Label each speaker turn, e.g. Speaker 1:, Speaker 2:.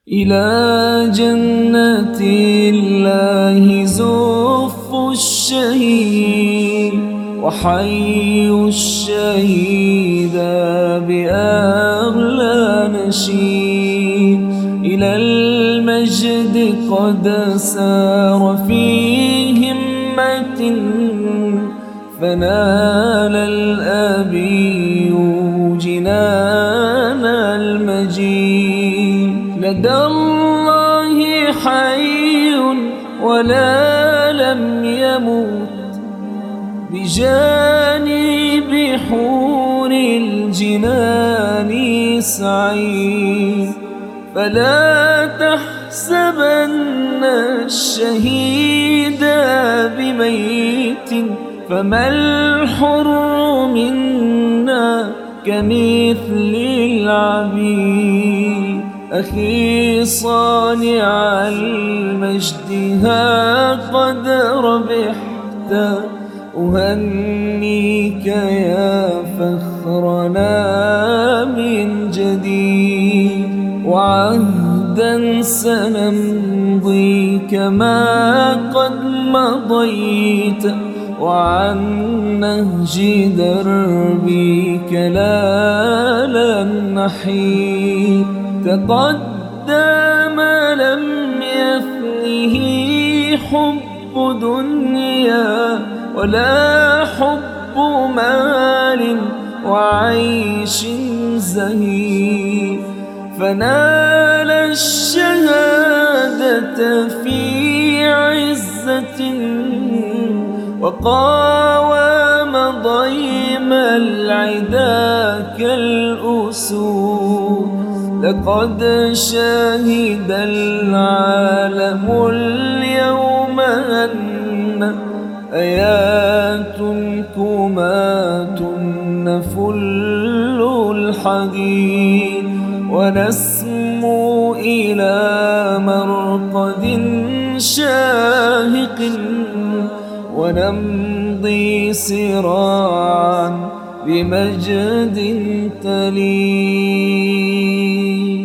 Speaker 1: إلى جنة الله زف الشهيد وحي الشهيد بأغلى نشيد. إلى المجد قد سار في همة فنال الأبي جنان المجيد. لدى الله حي ولا لم يموت بجانب حور الجنان سعيد. فلا تحسبن الشهيد بميت فما الحر منا كمثل العبيد. أخي صانع المجد ها قد ربحت أهنيك يا فخرنا من جديد. وعهدا سنمضي كما قد مضيت وعن نهج دربك لا لن نحيد. تقدم لم يثنه حب دنيا ولا حب مال وعيش زهيد. فنال الشهادة في عزة وقاوم ضيم العدا كالأسود. لقد شهد العالم اليوم أن آياتكما نفل الحديد. ونسمو إلى مرقد شاهق ونمضي سراعا بمجد تليد.